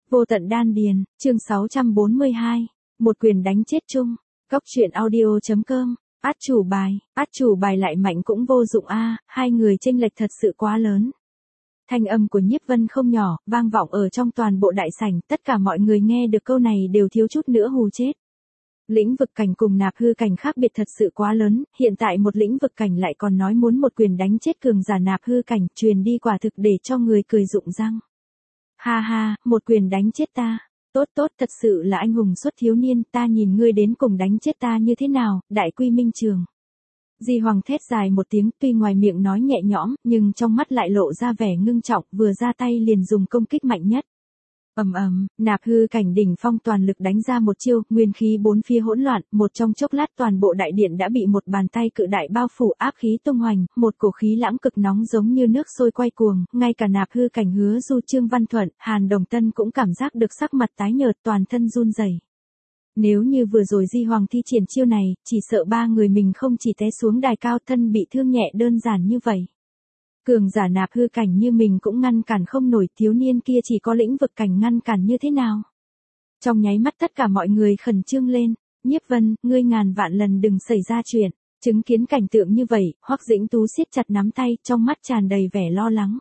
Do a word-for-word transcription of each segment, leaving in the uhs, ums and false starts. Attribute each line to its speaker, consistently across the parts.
Speaker 1: Vô tận đan điền, chương sáu trăm bốn mươi hai, một quyền đánh chết chung, Cốc truyện audio.com, át chủ bài, át chủ bài lại mạnh cũng vô dụng a, hai người chênh lệch thật sự quá lớn. Thanh âm của Nhiếp Vân không nhỏ, vang vọng ở trong toàn bộ đại sảnh, tất cả mọi người nghe được câu này đều thiếu chút nữa hù chết. Lĩnh vực cảnh cùng nạp hư cảnh khác biệt thật sự quá lớn, hiện tại một lĩnh vực cảnh lại còn nói muốn một quyền đánh chết cường giả nạp hư cảnh, truyền đi quả thực để cho người cười rụng răng. Ha ha, một quyền đánh chết ta. Tốt tốt, thật sự là anh hùng xuất thiếu niên, ta nhìn ngươi đến cùng đánh chết ta như thế nào, Đại Quy Minh Trường. Di Hoàng thét dài một tiếng, tuy ngoài miệng nói nhẹ nhõm, nhưng trong mắt lại lộ ra vẻ ngưng trọng, vừa ra tay liền dùng công kích mạnh nhất. Ầm ầm, nạp hư cảnh đỉnh phong toàn lực đánh ra một chiêu, nguyên khí bốn phía hỗn loạn, một trong chốc lát toàn bộ đại điện đã bị một bàn tay cự đại bao phủ, áp khí tung hoành, một cổ khí lãng cực nóng giống như nước sôi quay cuồng, ngay cả nạp hư cảnh Hứa Du, Trương Văn Thuận, Hàn Đồng Tân cũng cảm giác được sắc mặt tái nhợt, toàn thân run rẩy. Nếu như vừa rồi Di Hoàng thi triển chiêu này, chỉ sợ ba người mình không chỉ té xuống đài cao, thân bị thương nhẹ đơn giản như vậy. Cường giả nạp hư cảnh như mình cũng ngăn cản không nổi, thiếu niên kia chỉ có lĩnh vực cảnh ngăn cản như thế nào. Trong nháy mắt tất cả mọi người khẩn trương lên, Nhiếp Vân, ngươi ngàn vạn lần đừng xảy ra chuyện. Chứng kiến cảnh tượng như vậy, Hoắc Dĩnh Tú siết chặt nắm tay, trong mắt tràn đầy vẻ lo lắng.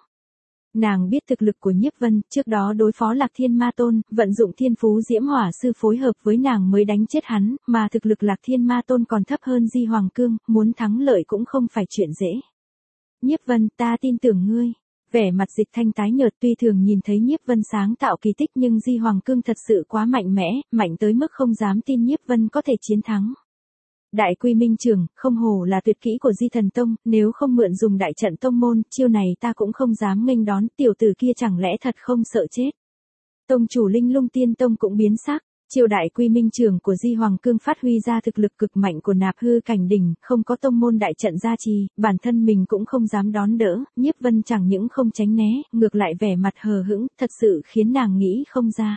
Speaker 1: Nàng biết thực lực của Nhiếp Vân, trước đó đối phó Lạc Thiên Ma Tôn, vận dụng Thiên Phú Diễm Hỏa Sư phối hợp với nàng mới đánh chết hắn, mà thực lực Lạc Thiên Ma Tôn còn thấp hơn Di Hoàng Cương, muốn thắng lợi cũng không phải chuyện dễ. Nhiếp Vân, ta tin tưởng ngươi. Vẻ mặt Dịch Thanh tái nhợt, tuy thường nhìn thấy Nhiếp Vân sáng tạo kỳ tích nhưng Di Hoàng Cương thật sự quá mạnh mẽ, mạnh tới mức không dám tin Nhiếp Vân có thể chiến thắng. Đại Quy Minh Trường, không hổ là tuyệt kỹ của Di Thần Tông, nếu không mượn dùng đại trận tông môn, chiêu này ta cũng không dám nghênh đón, tiểu tử kia chẳng lẽ thật không sợ chết. Tông chủ Linh Lung Tiên Tông cũng biến sắc. Chiêu Đại Quy Minh Trường của Di Hoàng Cương phát huy ra thực lực cực mạnh của nạp hư cảnh đỉnh, không có tông môn đại trận gia trì, bản thân mình cũng không dám đón đỡ, Nhiếp Vân chẳng những không tránh né, ngược lại vẻ mặt hờ hững, thật sự khiến nàng nghĩ không ra.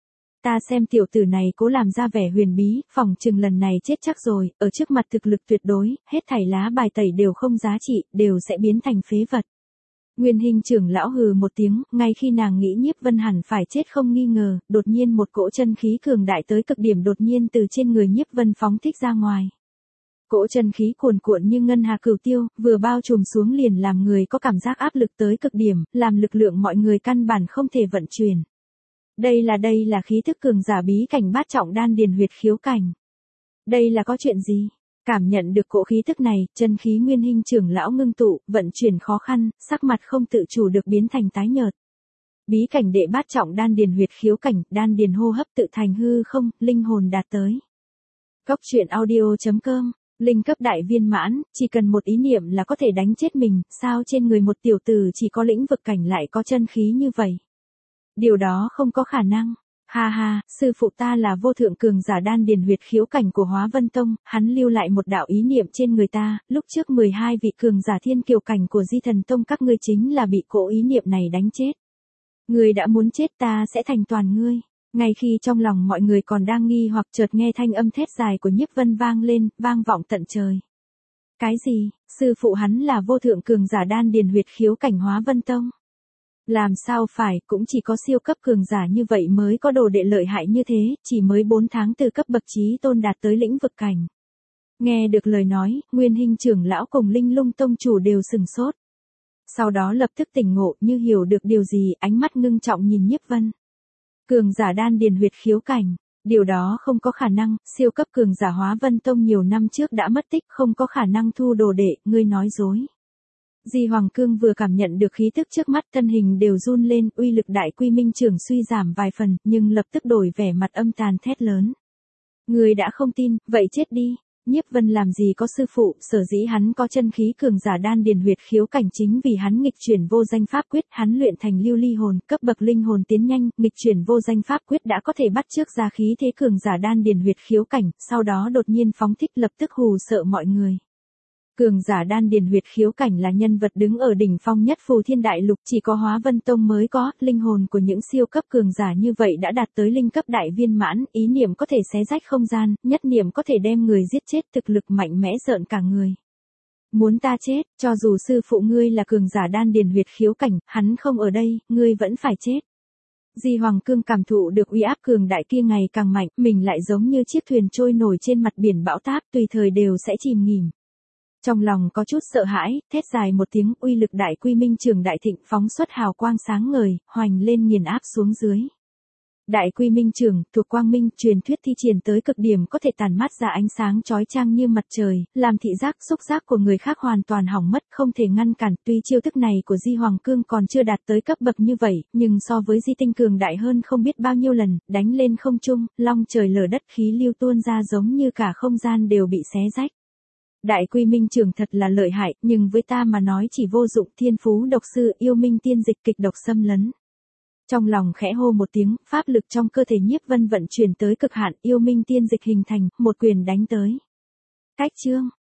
Speaker 1: Ta xem tiểu tử này cố làm ra vẻ huyền bí, phỏng chừng lần này chết chắc rồi, ở trước mặt thực lực tuyệt đối, hết thảy lá bài tẩy đều không giá trị, đều sẽ biến thành phế vật. Nguyên Hinh trưởng lão hừ một tiếng, ngay khi nàng nghĩ Nhiếp Vân hẳn phải chết không nghi ngờ, đột nhiên một cỗ chân khí cường đại tới cực điểm đột nhiên từ trên người Nhiếp Vân phóng thích ra ngoài. Cỗ chân khí cuồn cuộn như ngân hà cửu tiêu, vừa bao trùm xuống liền làm người có cảm giác áp lực tới cực điểm, làm lực lượng mọi người căn bản không thể vận chuyển. Đây là đây là khí thức cường giả bí cảnh bát trọng đan điền huyệt khiếu cảnh. Đây là có chuyện gì? Cảm nhận được cỗ khí thức này, chân khí Nguyên Hinh trưởng lão ngưng tụ, vận chuyển khó khăn, sắc mặt không tự chủ được biến thành tái nhợt. Bí cảnh đệ bát trọng đan điền huyệt khiếu cảnh, đan điền hô hấp tự thành hư không, linh hồn đạt tới. Cốc truyện audio.com, linh cấp đại viên mãn, chỉ cần một ý niệm là có thể đánh chết mình, sao trên người một tiểu tử chỉ có lĩnh vực cảnh lại có chân khí như vậy? Điều đó không có khả năng. Ha ha, sư phụ ta là vô thượng cường giả đan điền huyệt khiếu cảnh của Hóa Vân Tông, hắn lưu lại một đạo ý niệm trên người ta, lúc trước mười hai vị cường giả thiên kiều cảnh của Di Thần Tông các ngươi chính là bị cỗ ý niệm này đánh chết. Ngươi đã muốn chết ta sẽ thành toàn ngươi. Ngay khi trong lòng mọi người còn đang nghi hoặc chợt nghe thanh âm thét dài của Nhiếp Vân vang lên, vang vọng tận trời. Cái gì, sư phụ hắn là vô thượng cường giả đan điền huyệt khiếu cảnh Hóa Vân Tông? Làm sao phải, cũng chỉ có siêu cấp cường giả như vậy mới có đồ đệ lợi hại như thế, chỉ mới bốn tháng từ cấp bậc chí tôn đạt tới lĩnh vực cảnh. Nghe được lời nói, Nguyên Hinh trưởng lão cùng Linh Lung Tông chủ đều sừng sốt. Sau đó lập tức tỉnh ngộ, như hiểu được điều gì, ánh mắt ngưng trọng nhìn Nhiếp Vân. Cường giả đan điền huyệt khiếu cảnh, điều đó không có khả năng, siêu cấp cường giả Hóa Vân Tông nhiều năm trước đã mất tích, không có khả năng thu đồ đệ, ngươi nói dối. Di Hoàng Cương vừa cảm nhận được khí tức trước mắt, thân hình đều run lên, uy lực Đại Quy Minh Trường suy giảm vài phần, nhưng lập tức đổi vẻ mặt âm tàn thét lớn. Người đã không tin, vậy chết đi. Nhiếp Vân làm gì có sư phụ, sở dĩ hắn có chân khí cường giả đan điền huyệt khiếu cảnh chính vì hắn nghịch chuyển vô danh pháp quyết, hắn luyện thành lưu ly hồn, cấp bậc linh hồn tiến nhanh, nghịch chuyển vô danh pháp quyết đã có thể bắt chước ra khí thế cường giả đan điền huyệt khiếu cảnh, sau đó đột nhiên phóng thích lập tức hù sợ mọi người. Cường giả đan điền huyệt khiếu cảnh là nhân vật đứng ở đỉnh phong nhất Phù Thiên Đại Lục, chỉ có Hóa Vân Tông mới có, linh hồn của những siêu cấp cường giả như vậy đã đạt tới linh cấp đại viên mãn, ý niệm có thể xé rách không gian, nhất niệm có thể đem người giết chết, thực lực mạnh mẽ rợn cả người. Muốn ta chết, cho dù sư phụ ngươi là cường giả đan điền huyệt khiếu cảnh, hắn không ở đây, ngươi vẫn phải chết. Di Hoàng Cương cảm thụ được uy áp cường đại kia ngày càng mạnh, mình lại giống như chiếc thuyền trôi nổi trên mặt biển bão táp, tùy thời đều sẽ chìm nghỉm. Trong lòng có chút sợ hãi, thét dài một tiếng, uy lực Đại Quy Minh Trường đại thịnh phóng xuất hào quang sáng ngời, hoành lên nghiền áp xuống dưới. Đại Quy Minh Trường, thuộc Quang Minh, truyền thuyết thi triển tới cực điểm có thể tản mát ra ánh sáng chói chang như mặt trời, làm thị giác xúc giác của người khác hoàn toàn hỏng mất, không thể ngăn cản. Tuy chiêu thức này của Di Hoàng Cương còn chưa đạt tới cấp bậc như vậy, nhưng so với Di Tinh cường đại hơn không biết bao nhiêu lần, đánh lên không trung, long trời lở đất, khí lưu tuôn ra giống như cả không gian đều bị xé rách. Đại Quy Minh Trường thật là lợi hại, nhưng với ta mà nói chỉ vô dụng. Thiên Phú độc sư, yêu minh tiên dịch, kịch độc xâm lấn. Trong lòng khẽ hô một tiếng, pháp lực trong cơ thể Nhiếp Vân vận chuyển tới cực hạn, yêu minh tiên dịch hình thành, một quyền đánh tới. Cách chương